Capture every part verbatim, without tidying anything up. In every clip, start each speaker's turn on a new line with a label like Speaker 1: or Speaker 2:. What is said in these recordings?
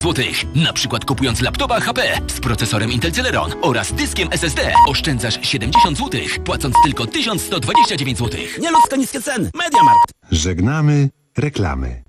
Speaker 1: złotych. Na przykład kupując laptopa H P z procesorem Intel Celeron oraz dyskiem S S D oszczędzasz siedemdziesiąt złotych, płacąc tylko tysiąc sto dwadzieścia dziewięć złotych.
Speaker 2: Nieludzko niskie ceny. MediaMarkt.
Speaker 3: Żegnamy reklamy.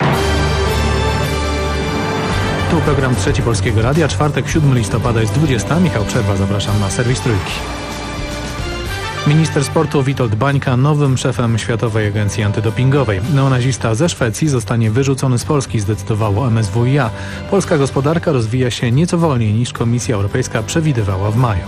Speaker 4: Tu program Trzeci Polskiego Radia. Czwartek, siódmego listopada jest dwudziesta. Michał Przerwa, zapraszam na serwis Trójki. Minister sportu Witold Bańka nowym szefem Światowej Agencji Antydopingowej. Neonazista ze Szwecji zostanie wyrzucony z Polski, zdecydowało M S W i A. Polska gospodarka rozwija się nieco wolniej niż Komisja Europejska przewidywała w maju.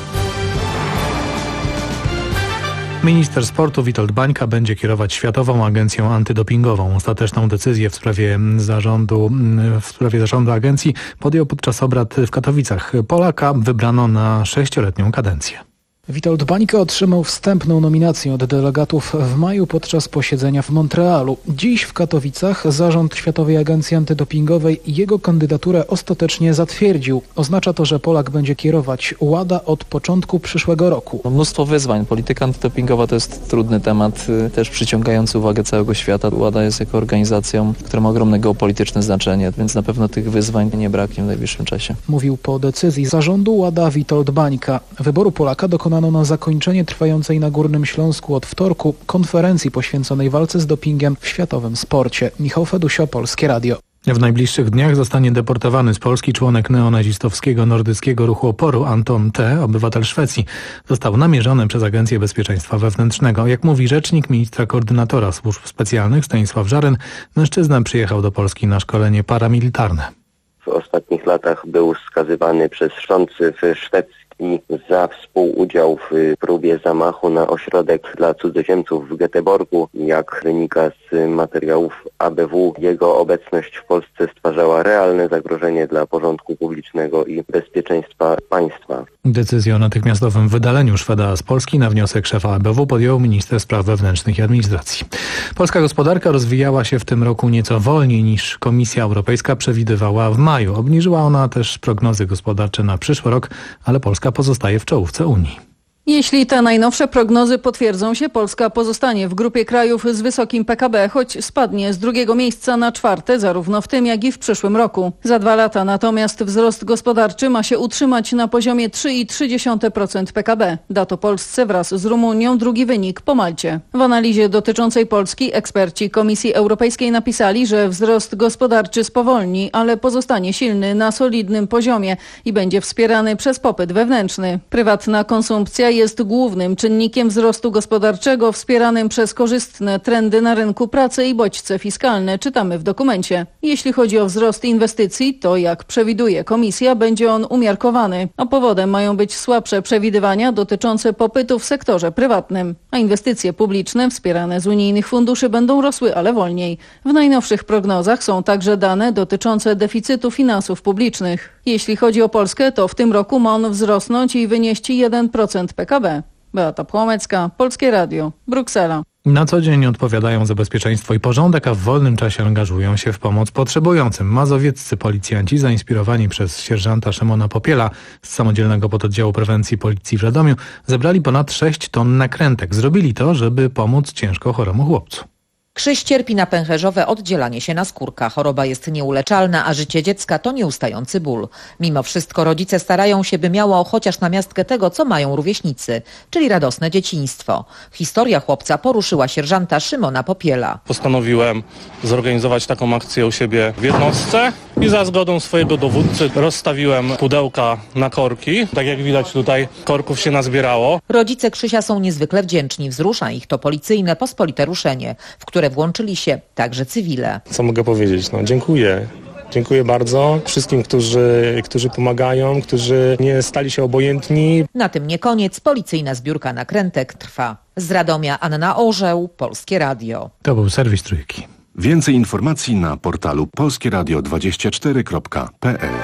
Speaker 4: Minister sportu Witold Bańka będzie kierować Światową Agencją Antydopingową. Ostateczną decyzję w sprawie zarządu, w sprawie zarządu agencji podjął podczas obrad w Katowicach. Polaka wybrano na sześcioletnią kadencję.
Speaker 5: Witold Bańka otrzymał wstępną nominację od delegatów w maju podczas posiedzenia w Montrealu. Dziś w Katowicach zarząd Światowej Agencji Antydopingowej jego kandydaturę ostatecznie zatwierdził. Oznacza to, że Polak będzie kierować WADA od początku przyszłego roku.
Speaker 6: Mnóstwo wyzwań. Polityka antydopingowa to jest trudny temat, też przyciągający uwagę całego świata. WADA jest jako organizacją, która ma ogromne geopolityczne znaczenie, więc na pewno tych wyzwań nie braknie w najbliższym czasie.
Speaker 5: Mówił po decyzji zarządu WADA Witold Bańka. Wyboru Polaka dokonano na zakończenie trwającej na Górnym Śląsku od wtorku konferencji poświęconej walce z dopingiem w światowym sporcie. Michał Fedusio, Polskie Radio.
Speaker 4: W najbliższych dniach zostanie deportowany z Polski członek neonazistowskiego nordyckiego ruchu oporu Anton T., obywatel Szwecji. Został namierzony przez Agencję Bezpieczeństwa Wewnętrznego. Jak mówi rzecznik ministra koordynatora służb specjalnych Stanisław Żaryn, mężczyzna przyjechał do Polski na szkolenie paramilitarne.
Speaker 7: W ostatnich latach był skazywany przez sąd w Szwecji za współudział w próbie zamachu na ośrodek dla cudzoziemców w Göteborgu. Jak wynika z materiałów A B W, jego obecność w Polsce stwarzała realne zagrożenie dla porządku publicznego i bezpieczeństwa państwa.
Speaker 4: Decyzję o natychmiastowym wydaleniu Szweda z Polski na wniosek szefa A B W podjął minister spraw wewnętrznych i administracji. Polska gospodarka rozwijała się w tym roku nieco wolniej niż Komisja Europejska przewidywała w maju. Obniżyła ona też prognozy gospodarcze na przyszły rok, ale Polska pozostaje w czołówce Unii.
Speaker 8: Jeśli te najnowsze prognozy potwierdzą się, Polska pozostanie w grupie krajów z wysokim P K B, choć spadnie z drugiego miejsca na czwarte, zarówno w tym, jak i w przyszłym roku. Za dwa lata natomiast wzrost gospodarczy ma się utrzymać na poziomie trzy przecinek trzy procent P K B. Da to Polsce wraz z Rumunią drugi wynik po Malcie. W analizie dotyczącej Polski eksperci Komisji Europejskiej napisali, że wzrost gospodarczy spowolni, ale pozostanie silny na solidnym poziomie i będzie wspierany przez popyt wewnętrzny. Prywatna konsumpcja jest głównym czynnikiem wzrostu gospodarczego wspieranym przez korzystne trendy na rynku pracy i bodźce fiskalne, czytamy w dokumencie. Jeśli chodzi o wzrost inwestycji, to jak przewiduje Komisja, będzie on umiarkowany, a powodem mają być słabsze przewidywania dotyczące popytu w sektorze prywatnym. A inwestycje publiczne wspierane z unijnych funduszy będą rosły, ale wolniej. W najnowszych prognozach są także dane dotyczące deficytu finansów publicznych. Jeśli chodzi o Polskę, to w tym roku ma on wzrosnąć i wynieść jeden procent P K B. Beata Płomecka, Polskie Radio, Bruksela.
Speaker 4: Na co dzień odpowiadają za bezpieczeństwo i porządek, a w wolnym czasie angażują się w pomoc potrzebującym. Mazowieccy policjanci, zainspirowani przez sierżanta Szymona Popiela z Samodzielnego Pododdziału Prewencji Policji w Radomiu, zebrali ponad sześć ton nakrętek. Zrobili to, żeby pomóc ciężko choremu chłopcu.
Speaker 9: Krzyś cierpi na pęcherzowe oddzielanie się naskórka. Choroba jest nieuleczalna, a życie dziecka to nieustający ból. Mimo wszystko rodzice starają się, by miało chociaż namiastkę tego, co mają rówieśnicy, czyli radosne dzieciństwo. Historia chłopca poruszyła sierżanta Szymona Popiela.
Speaker 10: Postanowiłem zorganizować taką akcję u siebie w jednostce i za zgodą swojego dowódcy rozstawiłem pudełka na korki. Tak jak widać, tutaj korków się nazbierało.
Speaker 9: Rodzice Krzysia są niezwykle wdzięczni. Wzrusza ich to policyjne pospolite ruszenie, w które włączyli się także cywile.
Speaker 11: Co mogę powiedzieć? No, dziękuję. Dziękuję bardzo wszystkim, którzy, którzy pomagają, którzy nie stali się obojętni.
Speaker 9: Na tym nie koniec. Policyjna zbiórka nakrętek trwa. Z Radomia Anna Orzeł, Polskie Radio.
Speaker 4: To był serwis Trójki.
Speaker 3: Więcej informacji na portalu polskie radio dwadzieścia cztery kropka p l.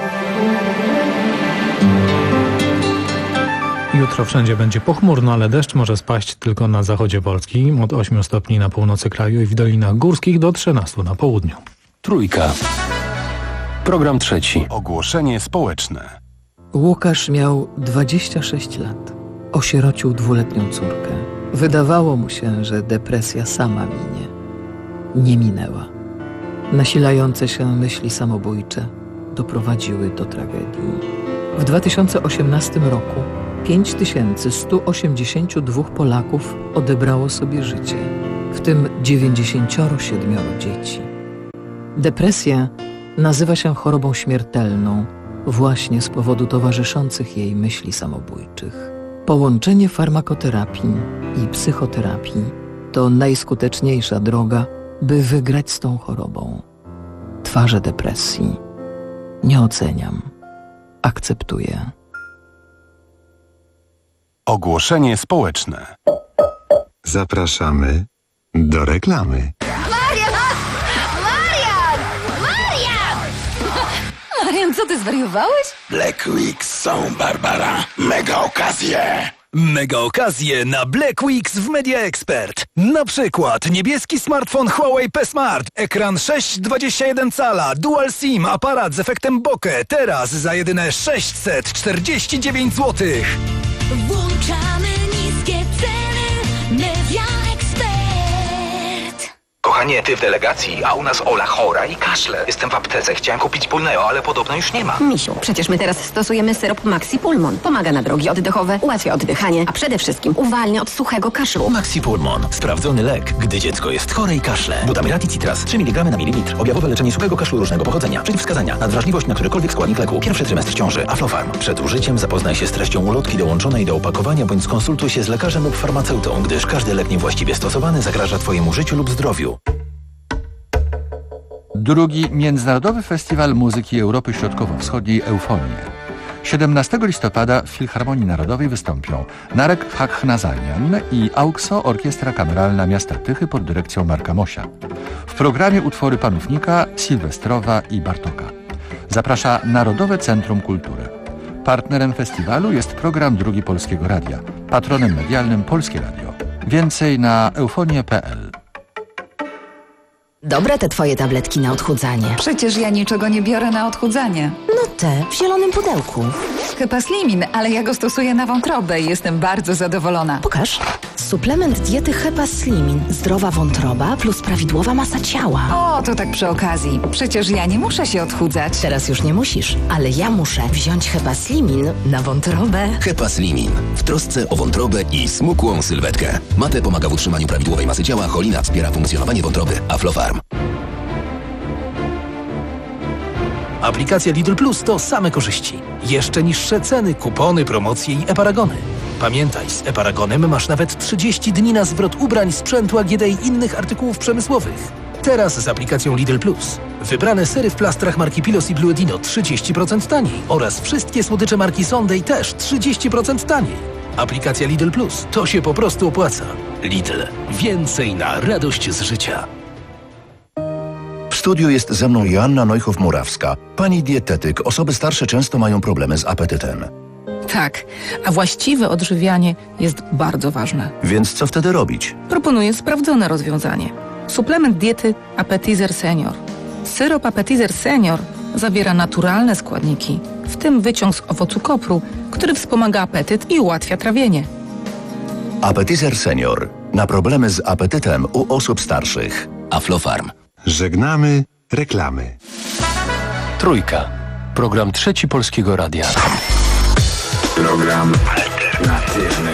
Speaker 4: Jutro wszędzie będzie pochmurno, ale deszcz może spaść tylko na zachodzie Polski, od ośmiu stopni na północy kraju i w dolinach górskich do trzynastu na południu.
Speaker 1: Trójka. Program trzeci.
Speaker 3: Ogłoszenie społeczne.
Speaker 12: Łukasz miał dwadzieścia sześć lat. Osierocił dwuletnią córkę. Wydawało mu się, że depresja sama minie. Nie minęła. Nasilające się myśli samobójcze, doprowadziły do tragedii. W dwa tysiące osiemnastym roku pięć tysięcy sto osiemdziesiąt dwa Polaków odebrało sobie życie, w tym dziewięćdziesiąt siedem dzieci. Depresja nazywa się chorobą śmiertelną właśnie z powodu towarzyszących jej myśli samobójczych. Połączenie farmakoterapii i psychoterapii to najskuteczniejsza droga, by wygrać z tą chorobą. Twarze depresji nie oceniam, akceptuję.
Speaker 3: Ogłoszenie społeczne. Zapraszamy do reklamy.
Speaker 13: Marian! Marian! Marian! Marian, co ty zwariowałeś?
Speaker 2: Black Weeks są, Barbara. Mega okazje. Mega okazje na Black Weeks w Media Expert. Na przykład niebieski smartfon Huawei P Smart, ekran sześć przecinek dwadzieścia jeden cala, dual SIM, aparat z efektem bokeh. Teraz za jedyne sześćset czterdzieści dziewięć złotych.
Speaker 13: Włączamy niskie ceny. Media Expert.
Speaker 14: Kochanie, ty w delegacji, a u nas Ola chora i kaszle. Jestem w aptece, chciałem kupić Pulneo, ale podobno już nie ma.
Speaker 15: Misiu, przecież my teraz stosujemy syrop Maxi Pulmon. Pomaga na drogi oddechowe, ułatwia oddychanie, a przede wszystkim uwalnia od suchego kaszlu.
Speaker 2: Maxi Pulmon. Sprawdzony lek, gdy dziecko jest chore i kaszle. Butamirati Citras. trzy miligramy na mililitr. Objawowe leczenie suchego kaszlu różnego pochodzenia. Przeciwwskazania. Nadwrażliwość na którykolwiek składnik leku. Pierwszy trymestr ciąży. Aflofarm. Przed użyciem zapoznaj się z treścią ulotki dołączonej do opakowania bądź skonsultuj się z lekarzem lub farmaceutą, gdyż każdy lek niewłaściwie stosowany zagraża twojemu życiu lub zdrowiu.
Speaker 16: Drugi Międzynarodowy Festiwal Muzyki Europy Środkowo-Wschodniej Eufonie. siedemnastego listopada w Filharmonii Narodowej wystąpią Narek Hakhnazarian i AUKSO Orkiestra Kameralna Miasta Tychy pod dyrekcją Marka Mosia. W programie utwory Panównika, Sylwestrowa i Bartoka. Zaprasza Narodowe Centrum Kultury. Partnerem festiwalu jest program Drugi Polskiego Radia. Patronem medialnym Polskie Radio. Więcej na eufonie kropka p l.
Speaker 17: Dobre te twoje tabletki na odchudzanie.
Speaker 18: Przecież ja niczego nie biorę na odchudzanie.
Speaker 17: No te, w zielonym pudełku.
Speaker 18: Hepaslimin, ale ja go stosuję na wątrobę i jestem bardzo zadowolona.
Speaker 17: Pokaż. Suplement diety Hepaslimin. Zdrowa wątroba plus prawidłowa masa ciała.
Speaker 18: O, to tak przy okazji. Przecież ja nie muszę się odchudzać.
Speaker 17: Teraz już nie musisz, ale ja muszę wziąć Hepaslimin na wątrobę.
Speaker 19: Hepaslimin. W trosce o wątrobę i smukłą sylwetkę. Mate pomaga w utrzymaniu prawidłowej masy ciała, cholina wspiera funkcjonowanie wątroby. Aflofarm.
Speaker 2: Aplikacja Lidl Plus to same korzyści. Jeszcze niższe ceny, kupony, promocje i e-paragony. Pamiętaj, z e-paragonem masz nawet trzydzieści dni na zwrot ubrań, sprzętu A G D i innych artykułów przemysłowych. Teraz z aplikacją Lidl Plus. Wybrane sery w plastrach marki Pilos i Bluedino trzydzieści procent taniej oraz wszystkie słodycze marki Sunday też trzydzieści procent taniej. Aplikacja Lidl Plus. To się po prostu opłaca. Lidl. Więcej na radość z życia.
Speaker 20: W studiu jest ze mną Joanna Neuchow-Murawska. Pani dietetyk, osoby starsze często mają problemy z apetytem.
Speaker 21: Tak, a właściwe odżywianie jest bardzo ważne.
Speaker 20: Więc co wtedy robić?
Speaker 21: Proponuję sprawdzone rozwiązanie. Suplement diety Appetizer Senior. Syrop Appetizer Senior zawiera naturalne składniki, w tym wyciąg z owocu kopru, który wspomaga apetyt i ułatwia trawienie.
Speaker 20: Appetizer Senior. Na problemy z apetytem u osób starszych. Aflofarm.
Speaker 3: Żegnamy reklamy.
Speaker 1: Trójka. Program Trzeci Polskiego Radia.
Speaker 2: Program alternatywny.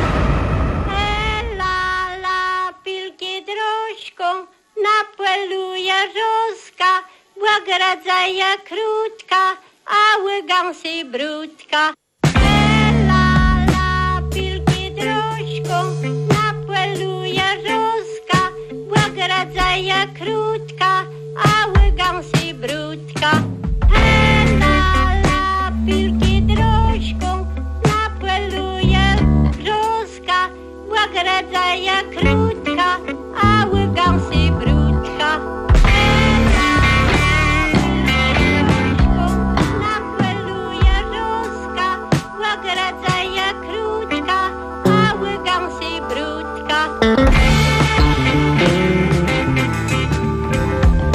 Speaker 22: La la pilki drożką napłeluje żoska, błagradzaja krótka, a łygansy brudka. La la pilki drożką napłeluje żoska, błagradzaja krótka, a łygansy brudka. La la pilki drożką napłeluje brzoska, błagradzaja krótka, a łygansy brudka. Napłeluje brzoska, błagradzaja krótka, a łygansy brudka.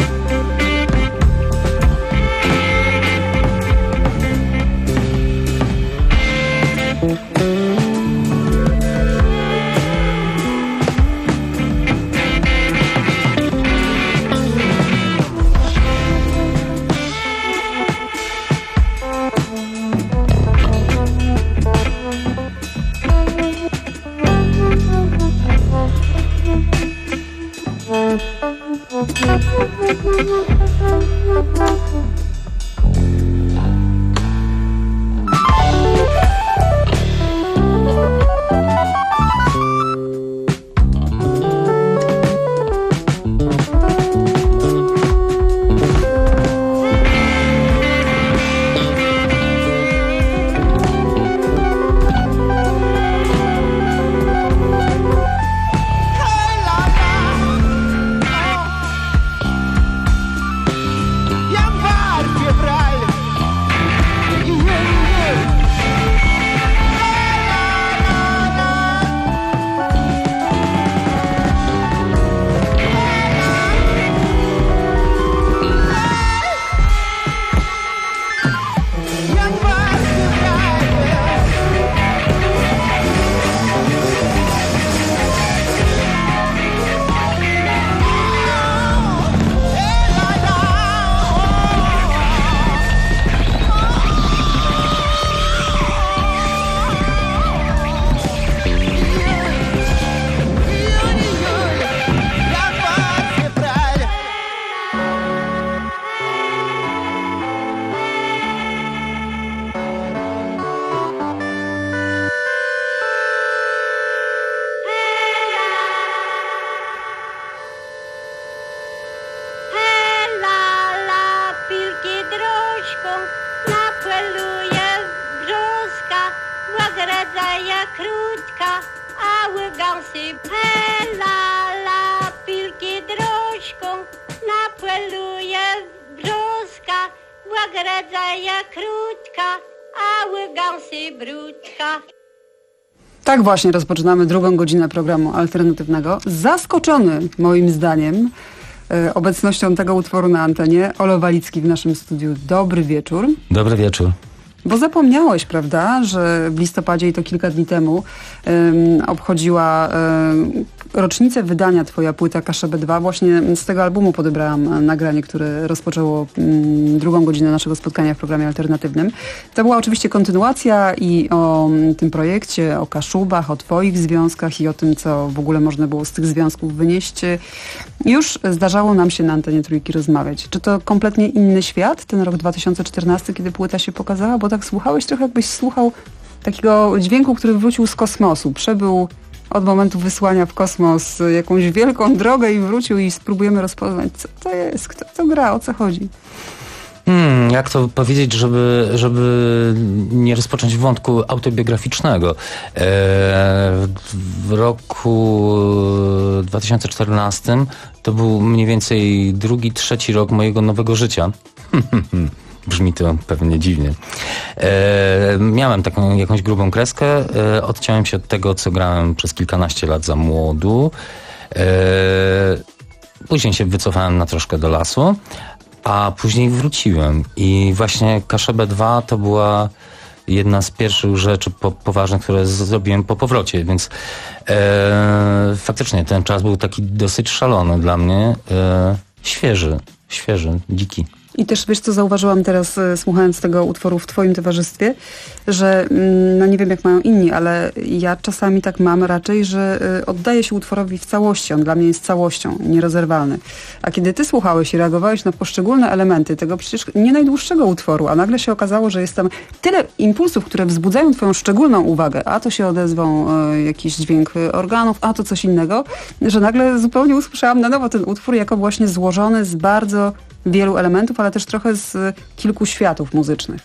Speaker 22: gąsy pela, la, pilki drożką, napłeluje brzoska, łagradzaja krótka, a łygąsy brudka.
Speaker 5: Tak właśnie rozpoczynamy drugą godzinę programu alternatywnego. Zaskoczony moim zdaniem e, obecnością tego utworu na antenie, Olo Walicki w naszym studiu. Dobry wieczór.
Speaker 6: Dobry wieczór.
Speaker 5: Bo zapomniałeś, prawda, że w listopadzie i to kilka dni temu um, obchodziła um, rocznicę wydania twoja płyta K S Z B dwa. Właśnie z tego albumu podebrałam nagranie, które rozpoczęło um, drugą godzinę naszego spotkania w programie alternatywnym. To była oczywiście kontynuacja i o um, tym projekcie, o Kaszubach, o twoich związkach i o tym, co w ogóle można było z tych związków wynieść. Już zdarzało nam się na antenie Trójki rozmawiać. Czy to kompletnie inny świat, ten rok dwa tysiące czternasty, kiedy płyta się pokazała? Bo tak słuchałeś trochę, jakbyś słuchał takiego dźwięku, który wrócił z kosmosu. Przebył od momentu wysłania w kosmos jakąś wielką drogę i wrócił i spróbujemy rozpoznać, co to jest, kto to gra, o co chodzi.
Speaker 6: Hmm, jak to powiedzieć, żeby, żeby nie rozpocząć wątku autobiograficznego. E, w roku dwa tysiące czternastym to był mniej więcej drugi, trzeci rok mojego nowego życia. Brzmi to pewnie dziwnie. E, miałem taką jakąś grubą kreskę. E, odciąłem się od tego, co grałem przez kilkanaście lat za młodu. E, później się wycofałem na troszkę do lasu, a później wróciłem. I właśnie K S Z B dwa to była jedna z pierwszych rzeczy po, poważnych, które zrobiłem po powrocie, więc e, faktycznie ten czas był taki dosyć szalony dla mnie. E, świeży, świeży, dziki.
Speaker 5: I też wiesz, co zauważyłam teraz, e, słuchając tego utworu w twoim towarzystwie, że mm, no nie wiem jak mają inni, ale ja czasami tak mam raczej, że e, oddaję się utworowi w całości. On dla mnie jest całością, nierozerwalny. A kiedy ty słuchałeś i reagowałeś na poszczególne elementy tego przecież nie najdłuższego utworu, a nagle się okazało, że jest tam tyle impulsów, które wzbudzają twoją szczególną uwagę, a to się odezwą e, jakiś dźwięk organów, a to coś innego, że nagle zupełnie usłyszałam na nowo ten utwór jako właśnie złożony z bardzo wielu elementów, ale też trochę z kilku światów muzycznych.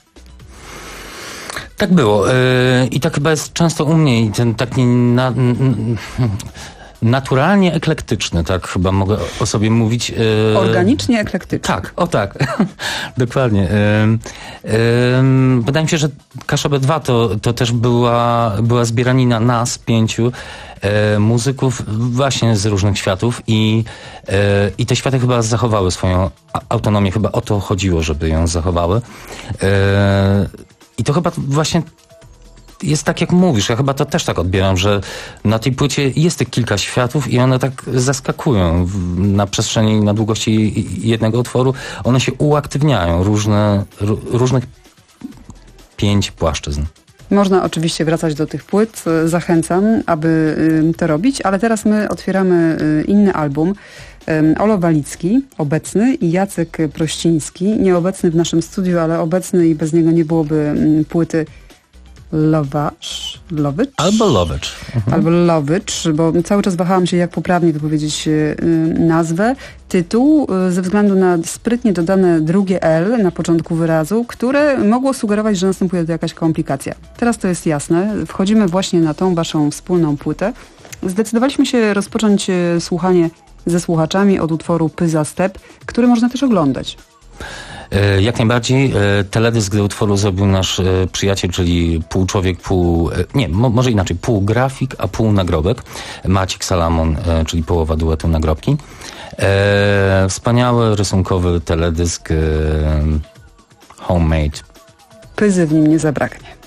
Speaker 6: Tak było. Yy, I tak chyba jest często u mnie. I ten taki na, n, naturalnie eklektyczny, tak chyba mogę o sobie mówić. Yy,
Speaker 5: Organicznie eklektyczny.
Speaker 6: Tak, o tak. Dokładnie. Yy, yy, wydaje mi się, że K S Z B dwa to, to też była, była zbieranina nas, pięciu e, muzyków właśnie z różnych światów i, e, i te światy chyba zachowały swoją autonomię. Chyba o to chodziło, żeby ją zachowały. E, I to chyba właśnie jest tak, jak mówisz. Ja chyba to też tak odbieram, że na tej płycie jest tych kilka światów i one tak zaskakują w, na przestrzeni, na długości jednego utworu. One się uaktywniają, różne, r, różnych pięć płaszczyzn.
Speaker 5: Można oczywiście wracać do tych płyt. Zachęcam, aby to robić, ale teraz my otwieramy inny album. Olo Walicki, obecny, i Jacek Prościński, nieobecny w naszym studiu, ale obecny i bez niego nie byłoby płyty Lowacz, Lowycz?
Speaker 6: Albo Lowycz. Mhm.
Speaker 5: Albo Lowycz, bo cały czas wahałam się, jak poprawnie wypowiedzieć y, nazwę. Tytuł y, ze względu na sprytnie dodane drugie L na początku wyrazu, które mogło sugerować, że następuje tu jakaś komplikacja. Teraz to jest jasne. Wchodzimy właśnie na tą waszą wspólną płytę. Zdecydowaliśmy się rozpocząć y, słuchanie ze słuchaczami od utworu Pyza Step, który można też oglądać.
Speaker 6: Jak najbardziej. Teledysk do utworu zrobił nasz przyjaciel, czyli pół człowiek, pół... Nie, może inaczej. Pół grafik, a pół nagrobek. Maciek Salamon, czyli połowa duetu Nagrobki. Wspaniały, rysunkowy teledysk homemade.
Speaker 5: Pyzy w nim nie zabraknie.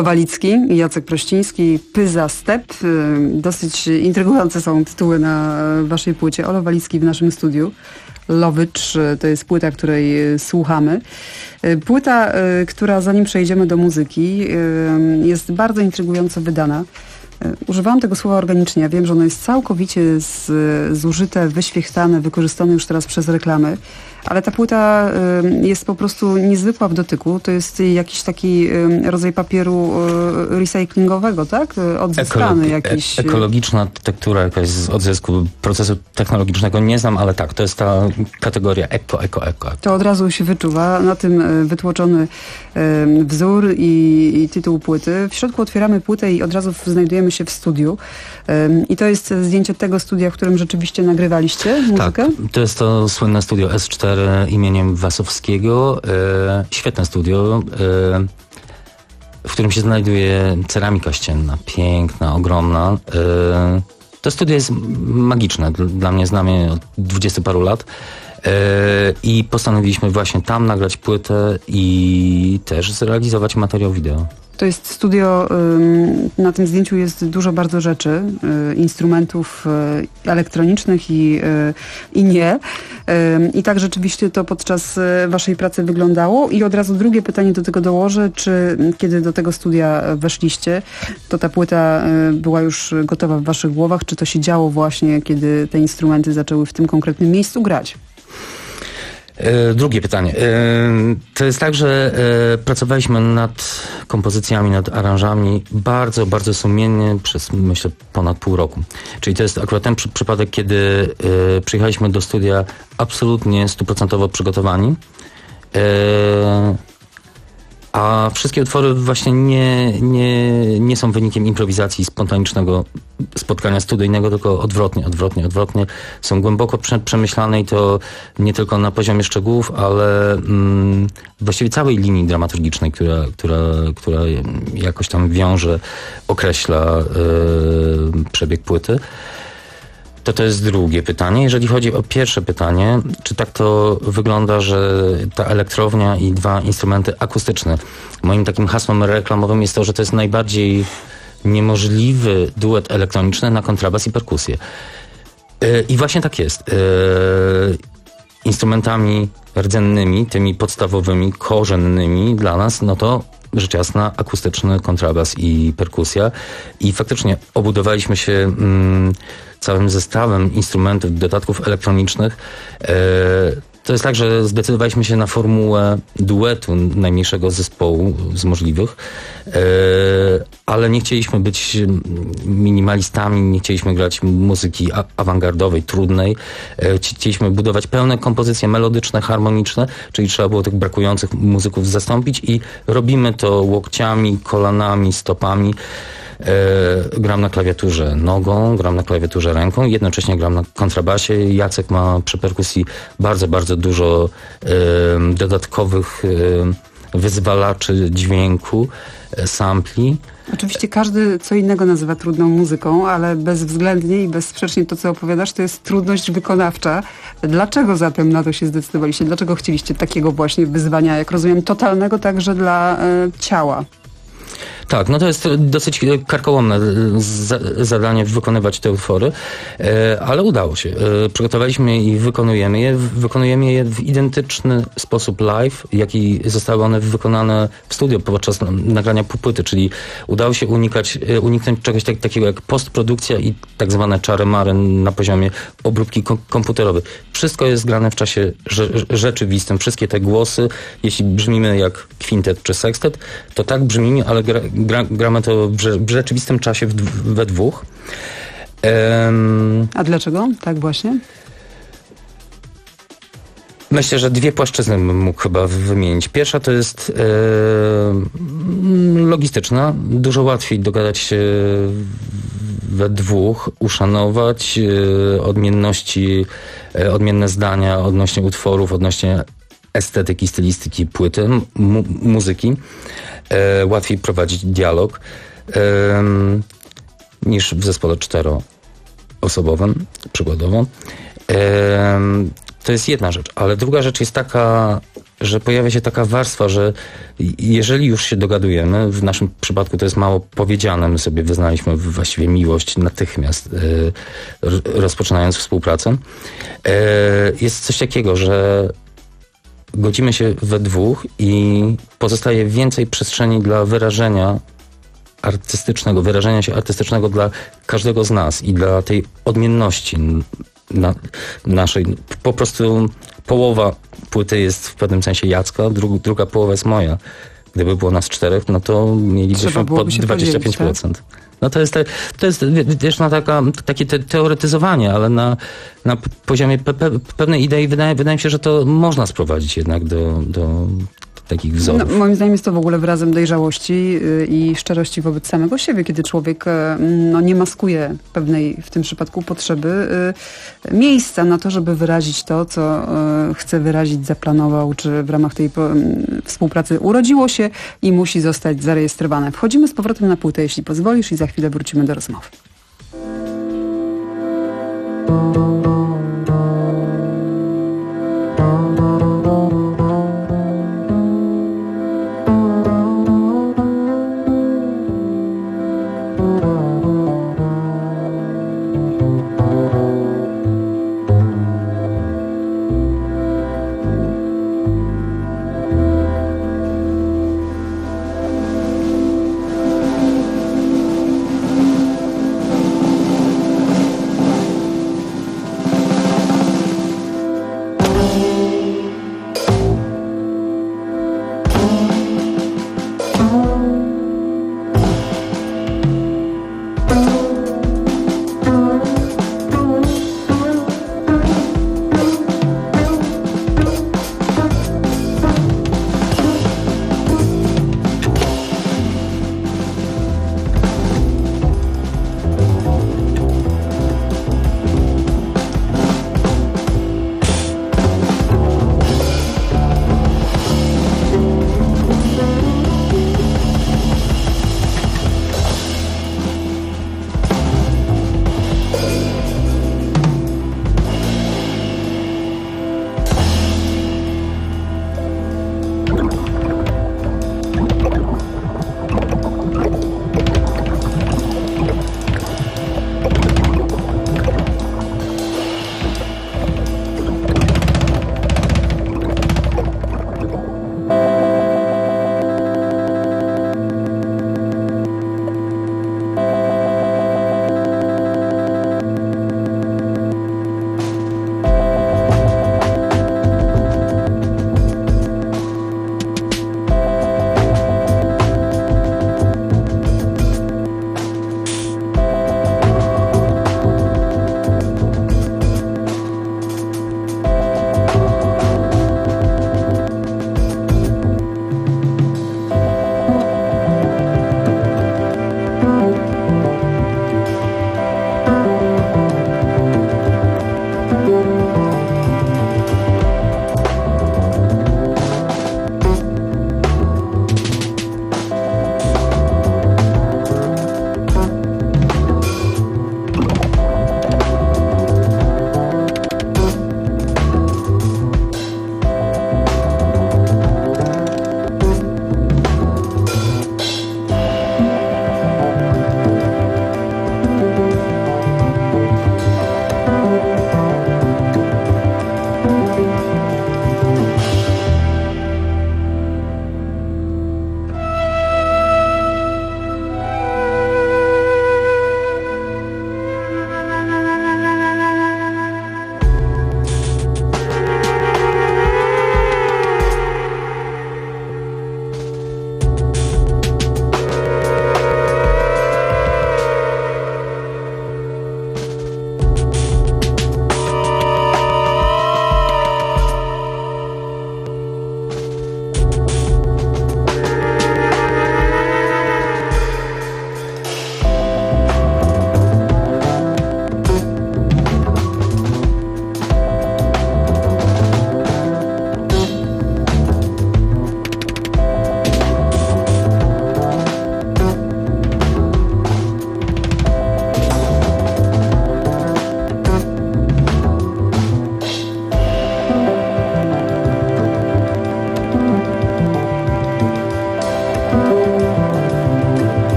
Speaker 5: Olo Walicki i Jacek Prościński, Pyza Step. Dosyć intrygujące są tytuły na waszej płycie. Olo Walicki w naszym studiu. Lovitch to jest płyta, której słuchamy. Płyta, która zanim przejdziemy do muzyki, jest bardzo intrygująco wydana. Używałam tego słowa organicznie. Ja wiem, że ono jest całkowicie z, zużyte, wyświechtane, wykorzystane już teraz przez reklamy, ale ta płyta y, jest po prostu niezwykła w dotyku. To jest jakiś taki y, rodzaj papieru y, recyklingowego, tak? Odzyskany
Speaker 6: Ekolo-
Speaker 5: jakiś.
Speaker 6: E- ekologiczna tektura jakaś z odzysku procesu technologicznego nie znam, ale tak, to jest ta kategoria eko, eko, eko.
Speaker 5: To od razu się wyczuwa. Na tym y, wytłoczony y, wzór i, i tytuł płyty. W środku otwieramy płytę i od razu znajdujemy się w studiu. Y, I to jest zdjęcie tego studia, w którym rzeczywiście nagrywaliście muzykę?
Speaker 6: Tak, to jest to słynne studio S cztery imieniem Wasowskiego. E, świetne studio, e, w którym się znajduje ceramika ścienna, piękna, ogromna. E, to studio jest magiczne, dla mnie znam je od dwudziestu paru lat. E, I postanowiliśmy właśnie tam nagrać płytę i też zrealizować materiał wideo.
Speaker 5: To jest studio, na tym zdjęciu jest dużo bardzo rzeczy, instrumentów elektronicznych i, i nie. I tak rzeczywiście to podczas waszej pracy wyglądało. I od razu drugie pytanie do tego dołożę, czy kiedy do tego studia weszliście, to ta płyta była już gotowa w waszych głowach, czy to się działo właśnie, kiedy te instrumenty zaczęły w tym konkretnym miejscu grać?
Speaker 6: Drugie pytanie. To jest tak, że pracowaliśmy nad kompozycjami, nad aranżami bardzo, bardzo sumiennie przez, myślę, ponad pół roku. Czyli to jest akurat ten przy- przypadek, kiedy przyjechaliśmy do studia absolutnie stuprocentowo przygotowani. A wszystkie utwory właśnie nie, nie, nie są wynikiem improwizacji, spontanicznego spotkania studyjnego, tylko odwrotnie, odwrotnie, odwrotnie. Są głęboko prze, przemyślane i to nie tylko na poziomie szczegółów, ale mm, właściwie całej linii dramaturgicznej, która, która, która jakoś tam wiąże, określa yy, przebieg płyty. To to jest drugie pytanie. Jeżeli chodzi o pierwsze pytanie, czy tak to wygląda, że ta elektrownia i dwa instrumenty akustyczne. Moim takim hasłem reklamowym jest to, że to jest najbardziej niemożliwy duet elektroniczny na kontrabas i perkusję. Yy, I właśnie tak jest. Yy, instrumentami rdzennymi, tymi podstawowymi, korzennymi dla nas, no to rzecz jasna akustyczny kontrabas i perkusja. I faktycznie obudowaliśmy się mm, całym zestawem instrumentów, dodatków elektronicznych. E, to jest tak, że zdecydowaliśmy się na formułę duetu najmniejszego zespołu z możliwych, e, ale nie chcieliśmy być minimalistami, nie chcieliśmy grać muzyki a- awangardowej, trudnej. E, chcieliśmy budować pełne kompozycje melodyczne, harmoniczne, czyli trzeba było tych brakujących muzyków zastąpić i robimy to łokciami, kolanami, stopami. E, gram na klawiaturze nogą, gram na klawiaturze ręką, jednocześnie gram na kontrabasie. Jacek ma przy perkusji bardzo, bardzo dużo e, dodatkowych e, wyzwalaczy dźwięku, e, sampli.
Speaker 5: Oczywiście każdy co innego nazywa trudną muzyką, ale bezwzględnie i bezsprzecznie to, co opowiadasz, to jest trudność wykonawcza. Dlaczego zatem na to się zdecydowaliście? Dlaczego chcieliście takiego właśnie wyzwania, jak rozumiem, totalnego także dla e, ciała?
Speaker 6: Tak, no to jest dosyć karkołomne zadanie wykonywać te utwory, ale udało się. Przygotowaliśmy i wykonujemy je. Wykonujemy je w identyczny sposób live, jaki zostały one wykonane w studio podczas nagrania płyty, czyli udało się unikać, uniknąć czegoś tak, takiego jak postprodukcja i tak zwane czary-mary na poziomie obróbki kom- komputerowej. Wszystko jest grane w czasie rze- rzeczywistym. Wszystkie te głosy, jeśli brzmimy jak kwintet czy sekstet, to tak brzmimy, ale gra, gra, gramy to w, w rzeczywistym czasie w, we dwóch. Um,
Speaker 5: A dlaczego tak właśnie?
Speaker 6: Myślę, że dwie płaszczyzny bym mógł chyba wymienić. Pierwsza to jest e, logistyczna. Dużo łatwiej dogadać się we dwóch, uszanować e, odmienności, e, odmienne zdania odnośnie utworów, odnośnie estetyki, stylistyki płyty, mu, muzyki. E, łatwiej prowadzić dialog e, niż w zespole czteroosobowym, przykładowo. E, To jest jedna rzecz, ale druga rzecz jest taka, że pojawia się taka warstwa, że jeżeli już się dogadujemy, w naszym przypadku to jest mało powiedziane, my sobie wyznaliśmy właściwie miłość natychmiast, yy, rozpoczynając współpracę, yy, jest coś takiego, że godzimy się we dwóch i pozostaje więcej przestrzeni dla wyrażenia artystycznego, wyrażenia się artystycznego dla każdego z nas i dla tej odmienności na, naszej. Po prostu połowa płyty jest w pewnym sensie Jacka, dru, druga połowa jest moja. Gdyby było nas czterech, no to mielibyśmy pod dwadzieścia pięć procent. Tak? No to jest, te, to jest wiesz, na taka, takie te, teoretyzowanie, ale na, na poziomie pe, pe, pewnej idei wydaje, wydaje mi się, że to można sprowadzić jednak do, do takich wzorów.
Speaker 5: No, moim zdaniem jest to w ogóle wyrazem dojrzałości i szczerości wobec samego siebie, kiedy człowiek no, nie maskuje pewnej w tym przypadku potrzeby miejsca na to, żeby wyrazić to, co chce wyrazić, zaplanował, czy w ramach tej współpracy urodziło się i musi zostać zarejestrowane. Wchodzimy z powrotem na płytę, jeśli pozwolisz, i za chwilę wrócimy do rozmowy.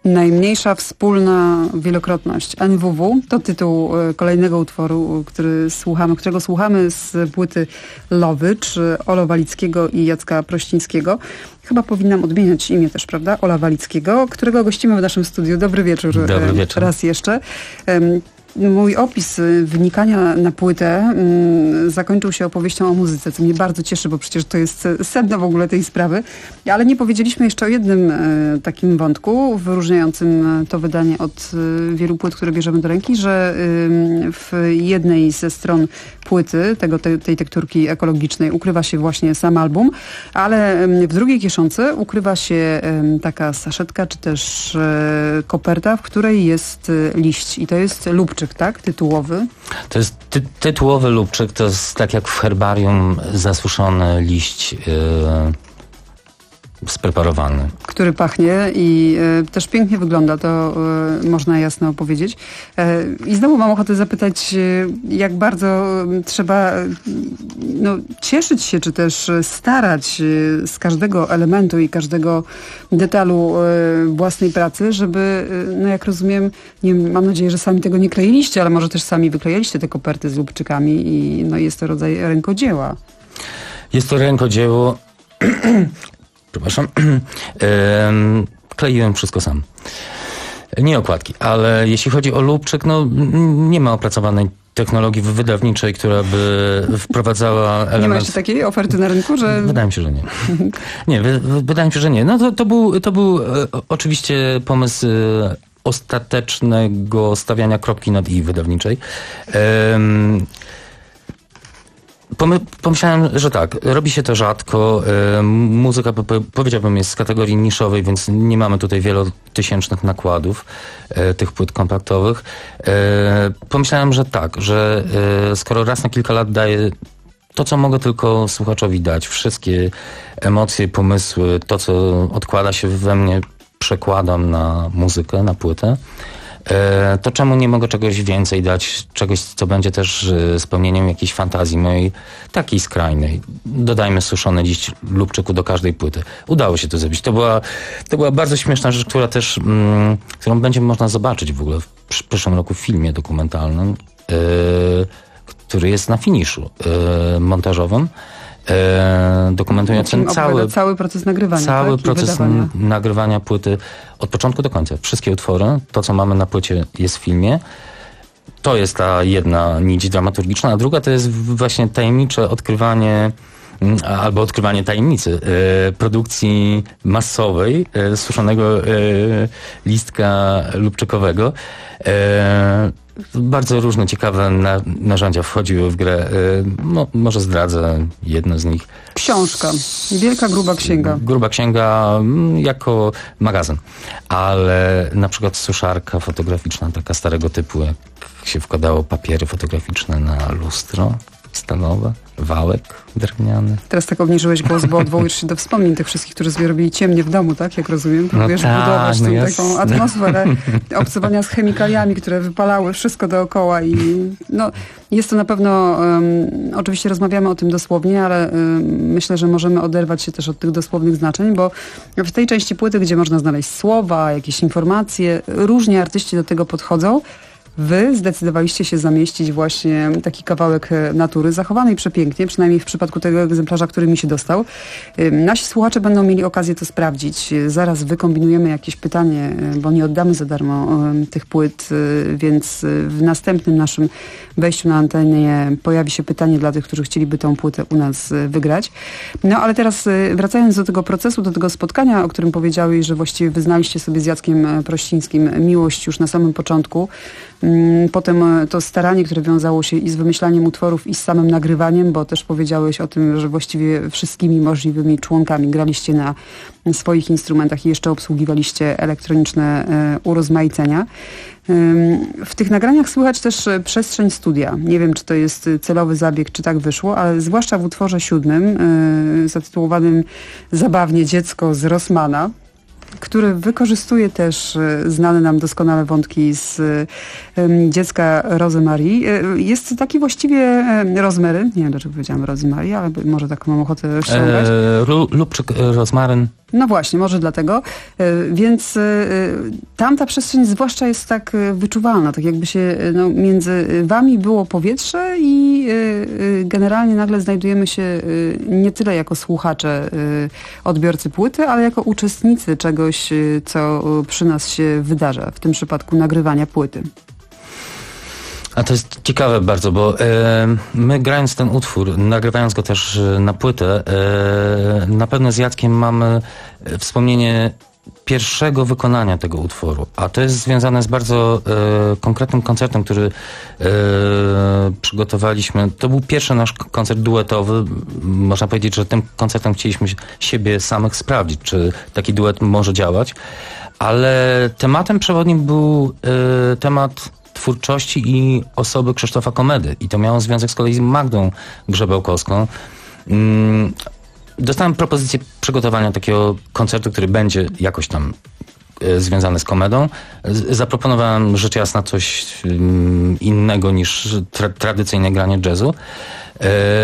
Speaker 5: Najmniejsza wspólna wielokrotność. N W W to tytuł e, kolejnego utworu, który słuchamy, którego słuchamy z płyty Lowycz Olo Walickiego i Jacka Prościńskiego. Chyba powinnam odmieniać imię też, prawda? Ola Walickiego, którego gościmy w naszym studiu. Dobry wieczór.
Speaker 6: Dobry wieczór.
Speaker 5: Raz jeszcze. Um, Mój opis wnikania na płytę mm, zakończył się opowieścią o muzyce, co mnie bardzo cieszy, bo przecież to jest sedno w ogóle tej sprawy. Ale nie powiedzieliśmy jeszcze o jednym e, takim wątku wyróżniającym to wydanie od e, wielu płyt, które bierzemy do ręki, że e, w jednej ze stron płyty, tego, te, tej tekturki ekologicznej, ukrywa się właśnie sam album, ale e, w drugiej kieszonce ukrywa się e, taka saszetka, czy też e, koperta, w której jest e, liść. I to jest lubczyk. Tak? Tytułowy?
Speaker 6: To jest ty tytułowy lubczyk, to jest tak jak w herbarium zasuszony liść yy, spreparowany.
Speaker 5: Który pachnie i y, też pięknie wygląda, to y, można jasno powiedzieć. Y, I znowu mam ochotę zapytać, y, jak bardzo trzeba y, no, cieszyć się, czy też starać y, z każdego elementu i każdego detalu y, własnej pracy, żeby, y, no jak rozumiem, nie, mam nadzieję, że sami tego nie kleiliście, ale może też sami wyklejaliście te koperty z lubczykami i no, jest to rodzaj rękodzieła.
Speaker 6: Jest to rękodzieło. Przepraszam. Kleiłem wszystko sam. Nie okładki, ale jeśli chodzi o lubczyk, no nie ma opracowanej technologii wydawniczej, która by wprowadzała element...
Speaker 5: Nie ma jeszcze takiej oferty na rynku, że...
Speaker 6: Wydaje mi się, że nie. Nie, wy, wydaje mi się, że nie. No to, to był, to był e, oczywiście pomysł e, ostatecznego stawiania kropki nad i wydawniczej. E, Pomyślałem, że tak, robi się to rzadko. Muzyka, powiedziałbym, jest z kategorii niszowej, więc nie mamy tutaj wielotysięcznych nakładów tych płyt kompaktowych. Pomyślałem, że tak, że skoro raz na kilka lat daję to, co mogę tylko słuchaczowi dać, wszystkie emocje, pomysły, to, co odkłada się we mnie, przekładam na muzykę, na płytę, to czemu nie mogę czegoś więcej dać, czegoś, co będzie też spełnieniem jakiejś fantazji mojej, takiej skrajnej. Dodajmy suszony liść lubczyku do każdej płyty. Udało się to zrobić. To była, to była bardzo śmieszna rzecz, która też, mm, którą będzie można zobaczyć w ogóle w przyszłym roku w filmie dokumentalnym, yy, który jest na finiszu yy, montażowym. E, dokumentującym cały,
Speaker 5: cały proces nagrywania.
Speaker 6: Cały
Speaker 5: tak?
Speaker 6: proces nagrywania płyty od początku do końca. Wszystkie utwory, to co mamy na płycie jest w filmie. To jest ta jedna nić dramaturgiczna, a druga to jest właśnie tajemnicze odkrywanie albo odkrywanie tajemnicy e, produkcji masowej e, suszonego e, listka lubczykowego. E, Bardzo różne ciekawe na, narzędzia wchodziły w grę. No, może zdradzę jedno z nich.
Speaker 5: Książka. Wielka, gruba księga.
Speaker 6: Gruba księga jako magazyn. Ale na przykład suszarka fotograficzna, taka starego typu, jak się wkładało papiery fotograficzne na lustro stalowe, wałek drewniany.
Speaker 5: Teraz tak obniżyłeś głos, bo odwołujesz się do wspomnień tych wszystkich, którzy sobie robili ciemnie w domu, tak? Jak rozumiem. Próbujesz no tak, budować
Speaker 6: no
Speaker 5: tą
Speaker 6: jest...
Speaker 5: taką atmosferę obcowania z chemikaliami, które wypalały wszystko dookoła i no, jest to na pewno, um, oczywiście rozmawiamy o tym dosłownie, ale um, myślę, że możemy oderwać się też od tych dosłownych znaczeń, bo w tej części płyty, gdzie można znaleźć słowa, jakieś informacje, różni artyści do tego podchodzą. Wy zdecydowaliście się zamieścić właśnie taki kawałek natury, zachowanej przepięknie, przynajmniej w przypadku tego egzemplarza, który mi się dostał. Nasi słuchacze będą mieli okazję to sprawdzić. Zaraz wykombinujemy jakieś pytanie, bo nie oddamy za darmo tych płyt, więc w następnym naszym wejściu na antenie pojawi się pytanie dla tych, którzy chcieliby tą płytę u nas wygrać. No ale teraz wracając do tego procesu, do tego spotkania, o którym powiedziałeś, że właściwie wyznaliście sobie z Jackiem Prościńskim miłość już na samym początku. Potem to staranie, które wiązało się i z wymyślaniem utworów, i z samym nagrywaniem, bo też powiedziałeś o tym, że właściwie wszystkimi możliwymi członkami graliście na swoich instrumentach i jeszcze obsługiwaliście elektroniczne urozmaicenia. W tych nagraniach słychać też przestrzeń studia. Nie wiem, czy to jest celowy zabieg, czy tak wyszło, ale zwłaszcza w utworze siódmym, zatytułowanym zabawnie Dziecko z Rossmana. który wykorzystuje też znane nam doskonale wątki z dziecka Rosemarie. Jest taki właściwie Rosemary, nie wiem dlaczego powiedziałam Rosemarie, ale może tak mam ochotę ściągać.
Speaker 6: E, lubczyk, rozmaryn.
Speaker 5: No właśnie, może dlatego. Więc tamta przestrzeń zwłaszcza jest tak wyczuwalna, tak jakby się no, między wami było powietrze i generalnie nagle znajdujemy się nie tyle jako słuchacze, odbiorcy płyty, ale jako uczestnicy czegoś, co przy nas się wydarza, w tym przypadku nagrywania płyty.
Speaker 6: A to jest ciekawe bardzo, bo e, my grając ten utwór, nagrywając go też na płytę, e, na pewno z Jackiem mamy wspomnienie pierwszego wykonania tego utworu, a to jest związane z bardzo e, konkretnym koncertem, który e, przygotowaliśmy. To był pierwszy nasz koncert duetowy. Można powiedzieć, że tym koncertem chcieliśmy siebie samych sprawdzić, czy taki duet może działać, ale tematem przewodnim był e, temat twórczości i osoby Krzysztofa Komedy. I to miało związek z kolei z Magdą Grzebełkowską. Dostałem propozycję przygotowania takiego koncertu, który będzie jakoś tam e, związany z komedą. Z- zaproponowałem rzecz jasna coś mm, innego niż tra- tradycyjne granie jazzu. E,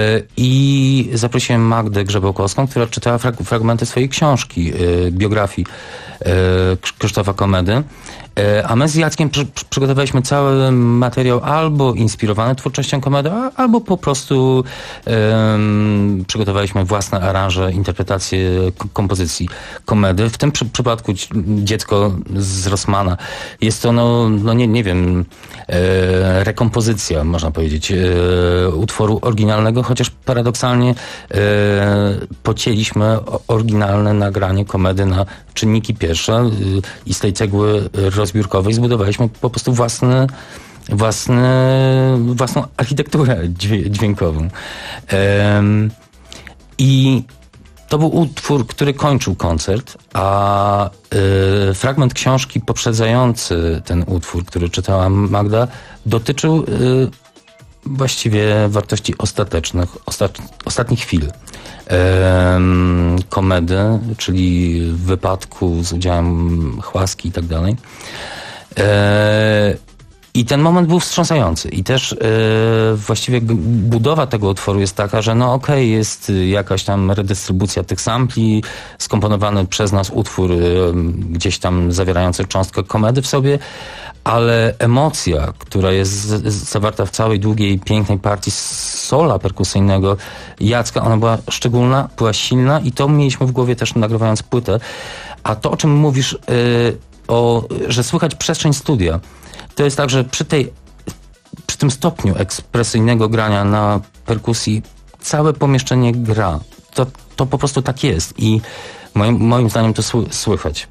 Speaker 6: I zaprosiłem Magdę Grzebełkowską, która czytała frag- fragmenty swojej książki, e, biografii e, Krzysztofa Komedy. A my z Jackiem przy, przy, przygotowaliśmy cały materiał albo inspirowany twórczością Komedy, albo po prostu um, przygotowaliśmy własne aranże, interpretacje k- kompozycji Komedy. W tym przy, przypadku Dziecko z Rossmana jest to, no, no nie, nie wiem, e, rekompozycja, można powiedzieć, e, utworu oryginalnego, chociaż paradoksalnie e, pocięliśmy oryginalne nagranie Komedy na czynniki pierwsze e, i z tej cegły rozbiórkowej zbudowaliśmy po prostu własny, własny, własną architekturę dźwiękową. Um, I to był utwór, który kończył koncert, a y, fragment książki poprzedzający ten utwór, który czytała Magda, dotyczył y, właściwie wartości ostatecznych, ostat, ostatnich chwil um, Komedy, czyli wypadku z udziałem Chłaski i tak dalej. I ten moment był wstrząsający. I też e, właściwie budowa tego utworu jest taka, że no okej, okay, jest jakaś tam redystrybucja tych sampli, skomponowany przez nas utwór e, gdzieś tam zawierający cząstkę komedy w sobie, ale emocja, która jest z, z, zawarta w całej długiej, pięknej partii sola perkusyjnego Jacka, ona była szczególna, była silna i to mieliśmy w głowie też nagrywając płytę. A to, o czym mówisz, e, o, że słychać przestrzeń studia, to jest tak, że przy tej, przy tym stopniu ekspresyjnego grania na perkusji całe pomieszczenie gra. To, to po prostu tak jest i moim, moim zdaniem to sły, słychać.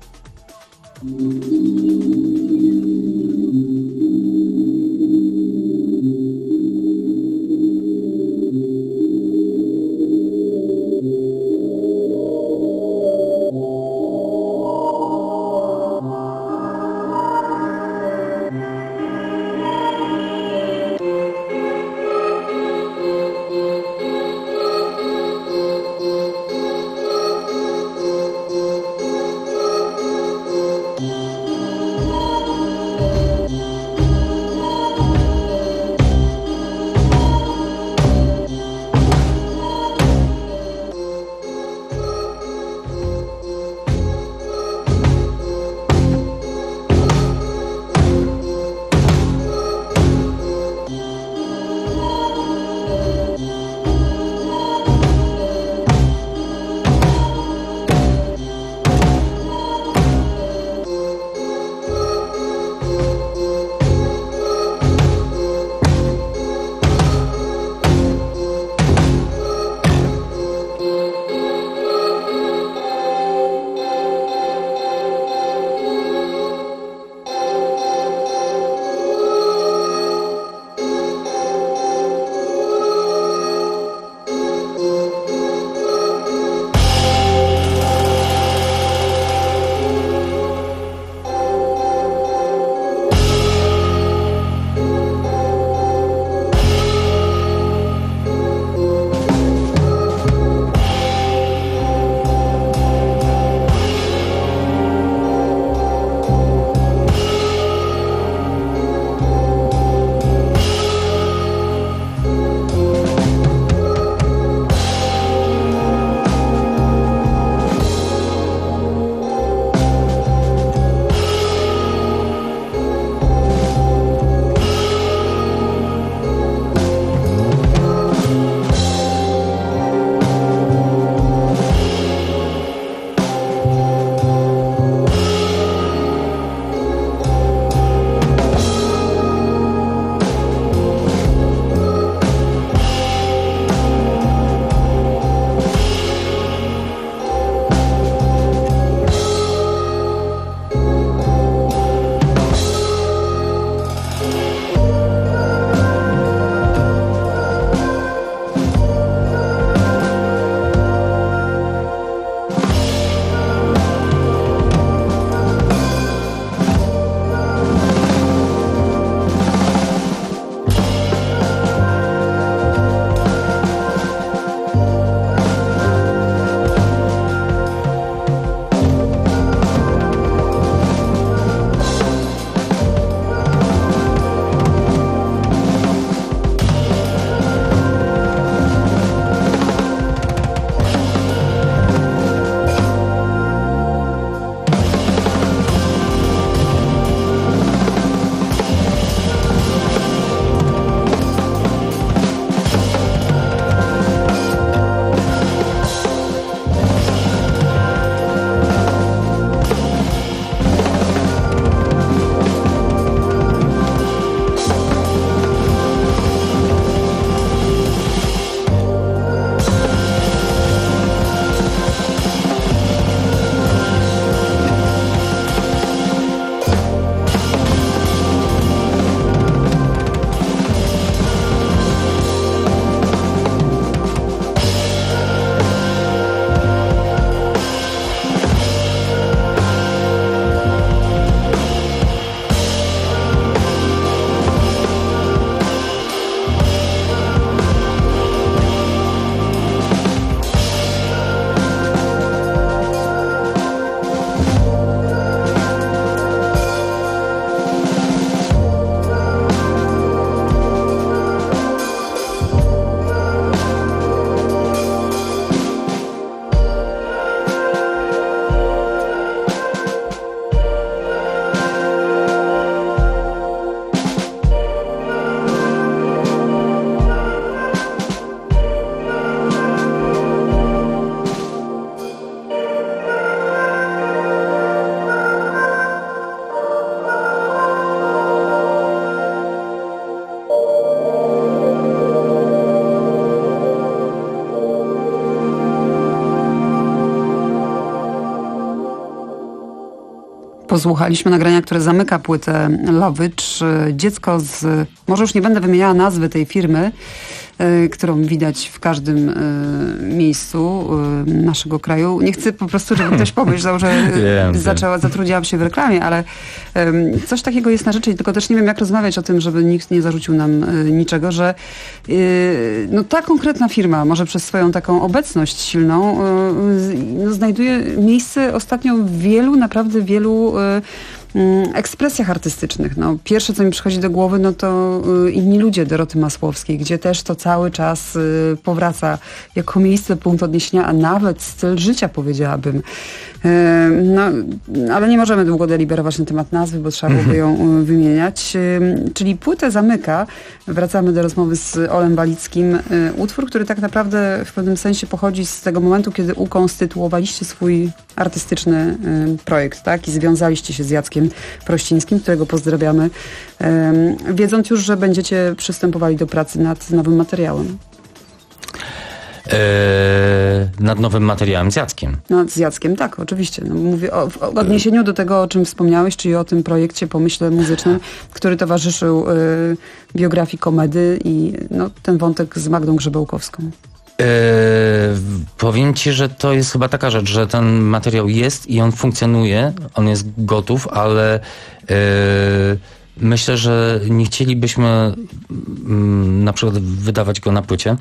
Speaker 5: Posłuchaliśmy nagrania, które zamyka płytę Lovitch. Dziecko z... Może już nie będę wymieniała nazwy tej firmy, y, którą widać w każdym y, miejscu y, naszego kraju. Nie chcę po prostu, żeby ktoś pomyślał, że
Speaker 6: wiem,
Speaker 5: zaczęła, zatrudniałam się w reklamie, ale y, coś takiego jest na rzeczy, tylko też nie wiem, jak rozmawiać o tym, żeby nikt nie zarzucił nam y, niczego, że y, no, ta konkretna firma może przez swoją taką obecność silną y, no, znajduje miejsce ostatnio w wielu, naprawdę wielu y, ekspresjach artystycznych. No, pierwsze, co mi przychodzi do głowy, no to y, Inni ludzie Doroty Masłowskiej, gdzie też to cały czas y, powraca jako miejsce, punkt odniesienia, a nawet styl życia, powiedziałabym. Y, no, ale nie możemy długo deliberować na temat nazwy, bo trzeba byłoby ją y, wymieniać. Y, czyli płytę zamyka, wracamy do rozmowy z Olem Walickim, y, utwór, który tak naprawdę w pewnym sensie pochodzi z tego momentu, kiedy ukonstytuowaliście swój artystyczny y, projekt, tak? I związaliście się z Jackiem Prościńskim, którego pozdrawiamy, um, wiedząc już, że będziecie przystępowali do pracy nad nowym materiałem.
Speaker 6: Eee, nad nowym materiałem z Jackiem.
Speaker 5: No, z Jackiem, tak, oczywiście. No, mówię o, w odniesieniu do tego, o czym wspomniałeś, czyli o tym projekcie, pomyśle muzycznym, który towarzyszył y, biografii Komedy i no, ten wątek z Magdą Grzebełkowską.
Speaker 6: Eee, powiem ci, że to jest chyba taka rzecz, że ten materiał jest i on funkcjonuje, on jest gotów, ale eee, myślę, że nie chcielibyśmy mm, na przykład wydawać go na płycie,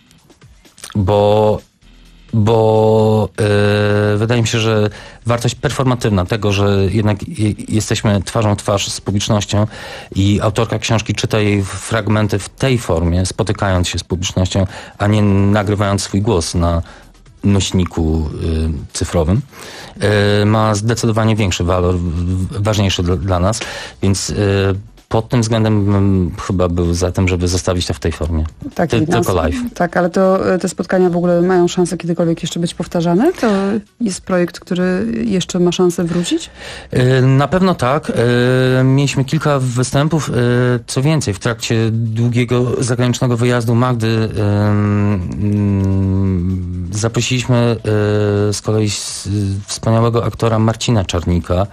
Speaker 6: bo bo yy, wydaje mi się, że wartość performatywna tego, że jednak je, jesteśmy twarzą w twarz z publicznością i autorka książki czyta jej fragmenty w tej formie, spotykając się z publicznością, a nie nagrywając swój głos na nośniku y, cyfrowym, y, ma zdecydowanie większy walor, ważniejszy dla, dla nas, więc y, pod tym względem bym chyba był za tym, żeby zostawić to w tej formie.
Speaker 5: Tak,
Speaker 6: Ty, tylko live.
Speaker 5: Tak, ale to te spotkania w ogóle mają szansę kiedykolwiek jeszcze być powtarzane? To jest projekt, który jeszcze ma szansę wrócić?
Speaker 6: Na pewno tak. Mieliśmy kilka występów. Co więcej, w trakcie długiego zagranicznego wyjazdu Magdy zaprosiliśmy z kolei wspaniałego aktora Marcina Czarnika,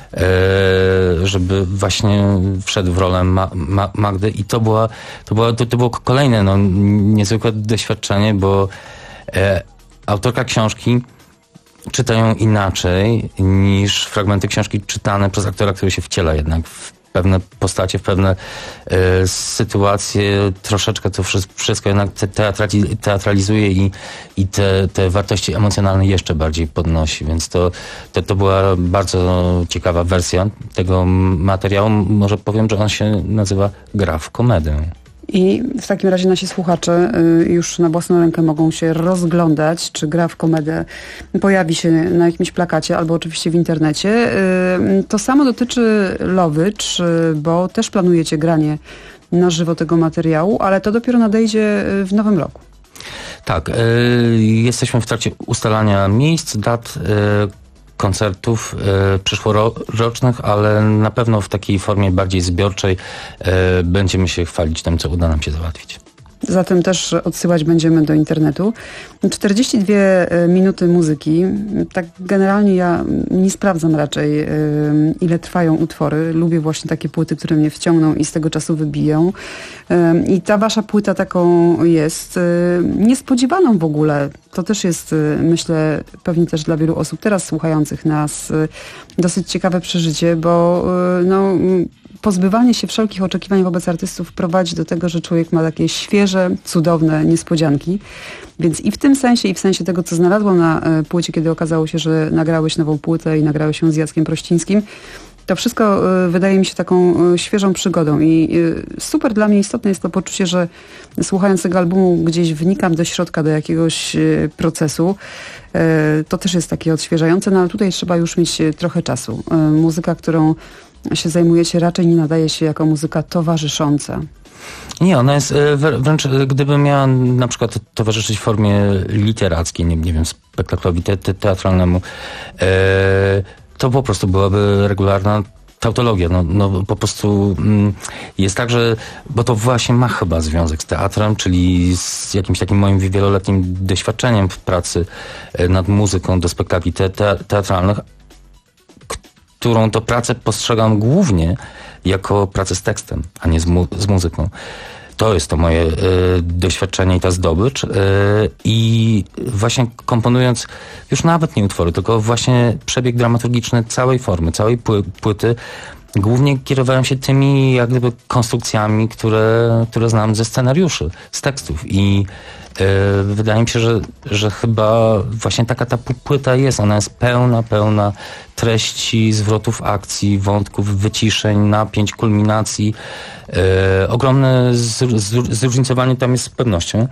Speaker 6: żeby właśnie wszedł w rolę Ma- Ma- Magdy i to, była, to, była, to, to było kolejne no, niezwykłe doświadczenie, bo e, autorka książki czyta ją inaczej niż fragmenty książki czytane przez aktora, który się wciela jednak w pewne postacie, w pewne e, sytuacje, troszeczkę to wszystko jednak te, teatrali, teatralizuje i, i te, te wartości emocjonalne jeszcze bardziej podnosi, więc to, to, to była bardzo ciekawa wersja tego materiału. Może powiem, że on się nazywa Gra w komedę.
Speaker 5: I w takim razie nasi słuchacze już na własną rękę mogą się rozglądać, czy Gra w komedę pojawi się na jakimś plakacie, albo oczywiście w internecie. To samo dotyczy Lovitch, bo też planujecie granie na żywo tego materiału, ale to dopiero nadejdzie w nowym roku.
Speaker 6: Tak, y, jesteśmy w trakcie ustalania miejsc, dat, y, koncertów y, przyszłorocznych, ale na pewno w takiej formie bardziej zbiorczej y, będziemy się chwalić tym, co uda nam się załatwić.
Speaker 5: Zatem też odsyłać będziemy do internetu. czterdzieści dwie minuty muzyki. Tak generalnie ja nie sprawdzam raczej, ile trwają utwory. Lubię właśnie takie płyty, które mnie wciągną i z tego czasu wybiją. I ta wasza płyta taką jest. Niespodziewaną w ogóle. To też jest, myślę, pewnie też dla wielu osób teraz słuchających nas dosyć ciekawe przeżycie, bo no, pozbywanie się wszelkich oczekiwań wobec artystów prowadzi do tego, że człowiek ma takie świeże, cudowne niespodzianki. Więc i w tym sensie, i w sensie tego, co znalazłam na płycie, kiedy okazało się, że nagrałeś nową płytę i nagrałeś się z Jackiem Prościńskim, to wszystko wydaje mi się taką świeżą przygodą i super dla mnie istotne jest to poczucie, że słuchając tego albumu gdzieś wnikam do środka, do jakiegoś procesu. To też jest takie odświeżające, no ale tutaj trzeba już mieć trochę czasu. Muzyka, którą się zajmujecie, raczej nie nadaje się jako muzyka towarzysząca.
Speaker 6: Nie, ona jest wręcz, gdyby miała na przykład towarzyszyć w formie literackiej, nie, nie wiem, spektaklowi te, te, teatralnemu, e, to po prostu byłaby regularna tautologia. No, no po prostu mm, jest tak, że, bo to właśnie ma chyba związek z teatrem, czyli z jakimś takim moim wieloletnim doświadczeniem w pracy nad muzyką do spektakli te, te, teatralnych, którą to pracę postrzegam głównie jako pracę z tekstem, a nie z, mu- z muzyką. To jest to moje y, doświadczenie i ta zdobycz. Y, I właśnie komponując już nawet nie utwory, tylko właśnie przebieg dramaturgiczny całej formy, całej pły- płyty, głównie kierowałem się tymi jak gdyby konstrukcjami, które, które znam ze scenariuszy, z tekstów. I y, wydaje mi się, że, że chyba właśnie taka ta płyta jest. Ona jest pełna, pełna treści, zwrotów akcji, wątków, wyciszeń, napięć, kulminacji. E, ogromne z, z, zróżnicowanie tam jest z pewnością.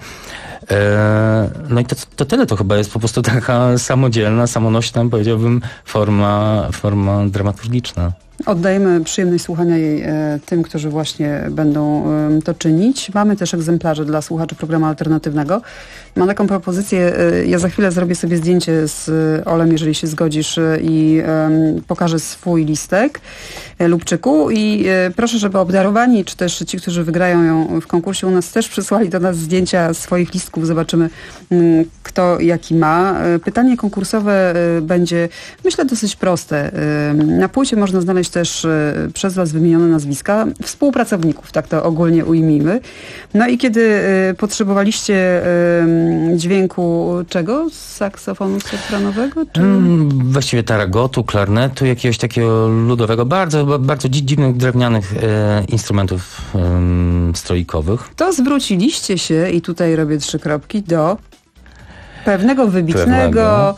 Speaker 6: E, no i to, to tyle. To chyba jest po prostu taka samodzielna, samonośna, powiedziałbym, forma, forma dramaturgiczna.
Speaker 5: Oddajemy przyjemność słuchania jej e, tym, którzy właśnie będą e, to czynić. Mamy też egzemplarze dla słuchaczy programu alternatywnego. Mam taką propozycję, e, ja za chwilę zrobię sobie zdjęcie z Olem, jeżeli się zgodzisz, e, i e, pokażę swój listek e, Lubczyku i e, proszę, żeby obdarowani, czy też ci, którzy wygrają ją w konkursie u nas, też przysłali do nas zdjęcia swoich listków. Zobaczymy, m, kto jaki ma. E, pytanie konkursowe e, będzie, myślę, dosyć proste. E, na płycie można znaleźć też y, przez was wymienione nazwiska współpracowników, tak to ogólnie ujmijmy. No i kiedy y, potrzebowaliście y, dźwięku czego? Saksofonu sopranowego? Czy...
Speaker 6: Mm, właściwie taragotu, klarnetu, jakiegoś takiego ludowego, bardzo, bardzo dzi- dziwnych, drewnianych e, instrumentów e, stroikowych.
Speaker 5: To zwróciliście się, i tutaj robię trzy kropki, do pewnego wybitnego
Speaker 6: Pewnego.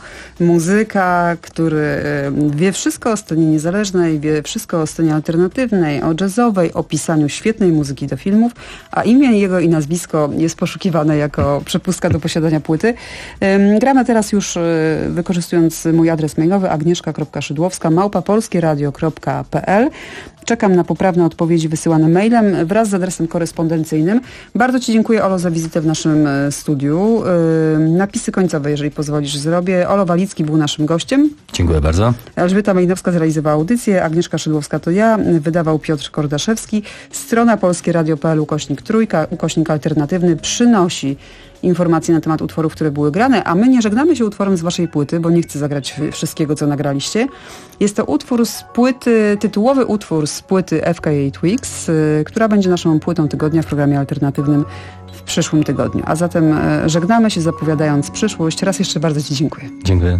Speaker 5: muzyka, który wie wszystko o scenie niezależnej, wie wszystko o scenie alternatywnej, o jazzowej, o pisaniu świetnej muzyki do filmów, a imię jego i nazwisko jest poszukiwane jako przepustka do posiadania płyty. Gramy teraz już, wykorzystując mój adres mailowy agnieszka kropka szydłowska małpa polskieradio kropka pe el. Czekam na poprawne odpowiedzi wysyłane mailem wraz z adresem korespondencyjnym. Bardzo ci dziękuję, Olo, za wizytę w naszym studiu. Napisy końcowe, jeżeli pozwolisz, zrobię. Olo Walicki był naszym gościem.
Speaker 6: Dziękuję bardzo.
Speaker 5: Elżbieta Mejnowska zrealizowała audycję, Agnieszka Szydłowska to ja, wydawał Piotr Kordaszewski. Strona polskieradio kropka pe el ukośnik trójka, ukośnik alternatywny przynosi informacje na temat utworów, które były grane, a my nie żegnamy się utworem z waszej płyty, bo nie chcę zagrać wszystkiego, co nagraliście. Jest to utwór z płyty, tytułowy utwór z płyty F K A Twigs, y, która będzie naszą płytą tygodnia w programie alternatywnym w przyszłym tygodniu. A zatem y, żegnamy się, zapowiadając przyszłość. Raz jeszcze bardzo ci dziękuję.
Speaker 6: Dziękuję.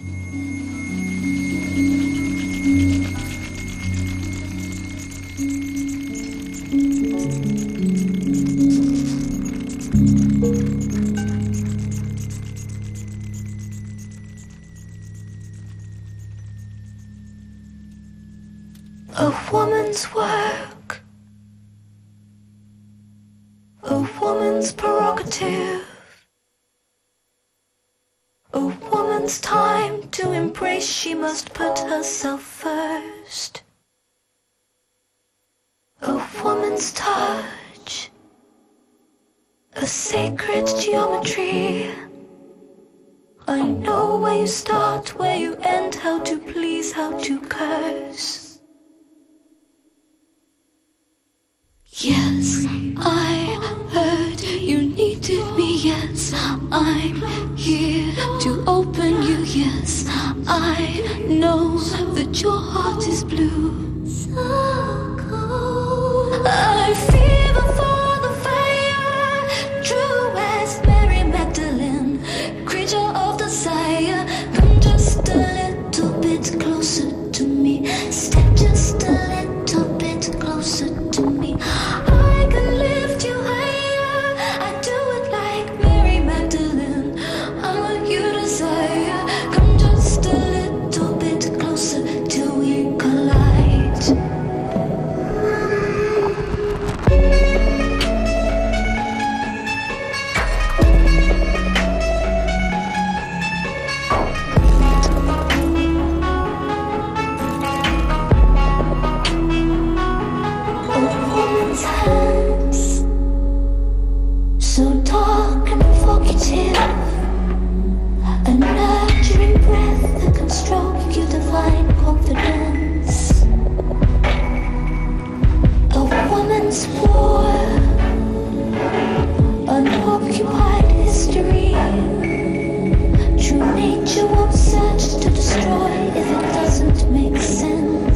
Speaker 13: A woman's work, a woman's prerogative, a woman's time to embrace, she must put herself first. A woman's touch, a sacred geometry. I know where you start, where you end, how to please, how to curse. Yes, I heard you needed me, yes, I'm here to open you, yes, I know that your heart is blue. So cold. I fever for the fire, true as Mary Magdalene, creature of desire, come just a little bit closer to me, step just a little bit closer to me. I can lift you higher, I do it like Mary Magdalene. I'm what you desire, come just a little bit closer till we collide. Hands, so dark and provocative, a nurturing breath that can stroke your divine confidence. A woman's war, unoccupied history. True nature won't search to destroy if it doesn't make sense.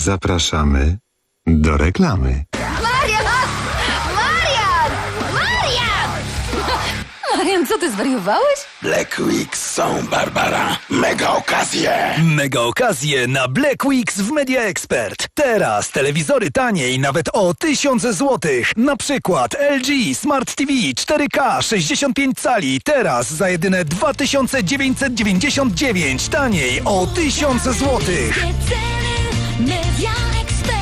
Speaker 3: Zapraszamy do reklamy.
Speaker 7: Marian! Marian! Marian! Marian, co ty zwariowałeś?
Speaker 8: Black Weeks są, Barbara. Mega okazje.
Speaker 2: Mega okazje na Black Weeks w Media Expert. Teraz telewizory taniej nawet o tysiąc złotych. Na przykład L G Smart T V cztery K sześćdziesiąt pięć cali. Teraz za jedyne dwa tysiące dziewięćset dziewięćdziesiąt dziewięć. Taniej o tysiąc złotych.
Speaker 13: Media Expert.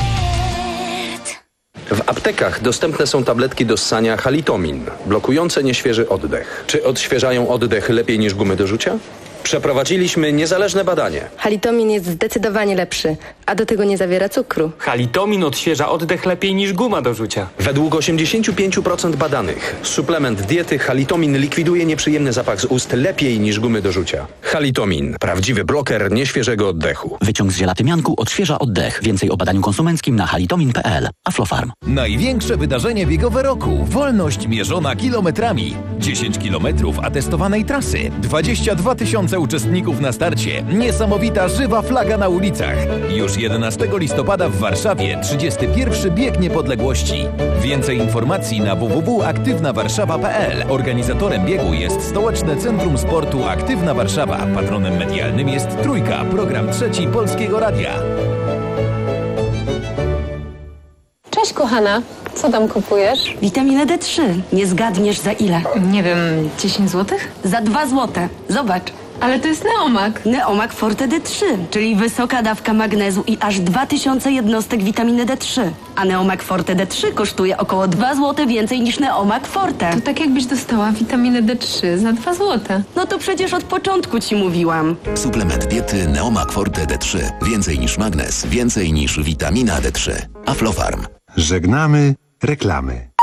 Speaker 23: W aptekach dostępne są tabletki do ssania Halitomin, blokujące nieświeży oddech. Czy odświeżają oddech lepiej niż gumy do rzucia? Przeprowadziliśmy niezależne badanie.
Speaker 24: Halitomin jest zdecydowanie lepszy, a do tego nie zawiera cukru.
Speaker 25: Halitomin odświeża oddech lepiej niż guma do rzucia.
Speaker 23: Według osiemdziesiąt pięć procent badanych suplement diety Halitomin likwiduje nieprzyjemny zapach z ust lepiej niż gumy do rzucia. Halitomin. Prawdziwy bloker nieświeżego oddechu.
Speaker 1: Wyciąg z żelatymianku odświeża oddech. Więcej o badaniu konsumenckim na halitomin kropka p l. Aflofarm.
Speaker 26: Największe wydarzenie biegowego roku. Wolność mierzona kilometrami. dziesięć kilometrów atestowanej trasy. dwadzieścia dwa tysiące uczestników na starcie. Niesamowita żywa flaga na ulicach. Już jedenastego listopada w Warszawie trzydziesty pierwszy Bieg Niepodległości. Więcej informacji na w w w kropka aktywna warszawa kropka p l. Organizatorem biegu jest Stołeczne Centrum Sportu Aktywna Warszawa. Patronem medialnym jest Trójka, program trzeci Polskiego Radia.
Speaker 27: Cześć kochana, co tam kupujesz?
Speaker 28: Witaminę D trzy. Nie zgadniesz za ile?
Speaker 27: Nie wiem, dziesięć złotych?
Speaker 28: Za dwa złote. Zobacz.
Speaker 27: Ale to jest Neomak.
Speaker 28: Neomak Forte D trzy, czyli wysoka dawka magnezu i aż dwa tysiące jednostek witaminy D trzy. A Neomak Forte D trzy kosztuje około dwa złote więcej niż Neomak Forte.
Speaker 27: To tak jakbyś dostała witaminę D trzy za dwa złote.
Speaker 28: No to przecież od początku ci mówiłam.
Speaker 19: Suplement diety Neomak Forte D trzy. Więcej niż magnez, więcej niż witamina D trzy. Aflofarm.
Speaker 3: Żegnamy reklamy.